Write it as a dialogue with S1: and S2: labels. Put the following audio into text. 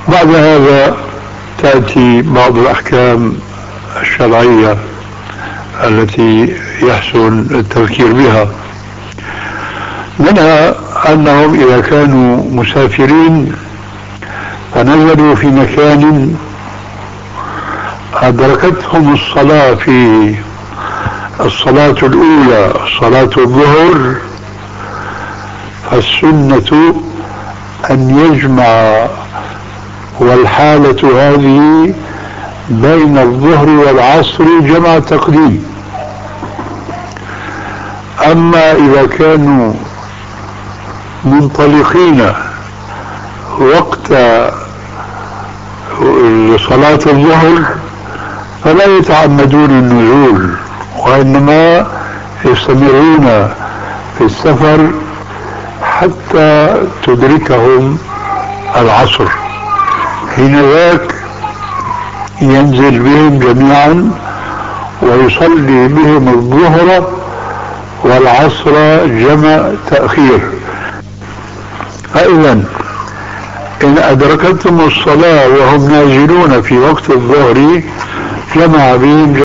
S1: بعد هذا تأتي بعض الأحكام الشرعية التي يحسن التفكير بها، منها أنهم إذا كانوا مسافرين فنزلوا في مكان أدركتهم الصلاة في الصلاة الأولى صلاة الظهر، فالسنة أن يجمع والحالة هذه بين الظهر والعصر جمع تقديم. أما إذا كانوا منطلقين وقت صلاة الظهر فلا يتعمدون النزول، وإنما يستمرون في السفر حتى تدركهم العصر، حينذاك ينزل بهم جميعا ويصلي بهم الظهر والعصر جمع تأخير. فإذا إن أدركتهم الصلاة وهم نازلون في وقت الظهر جمع بهم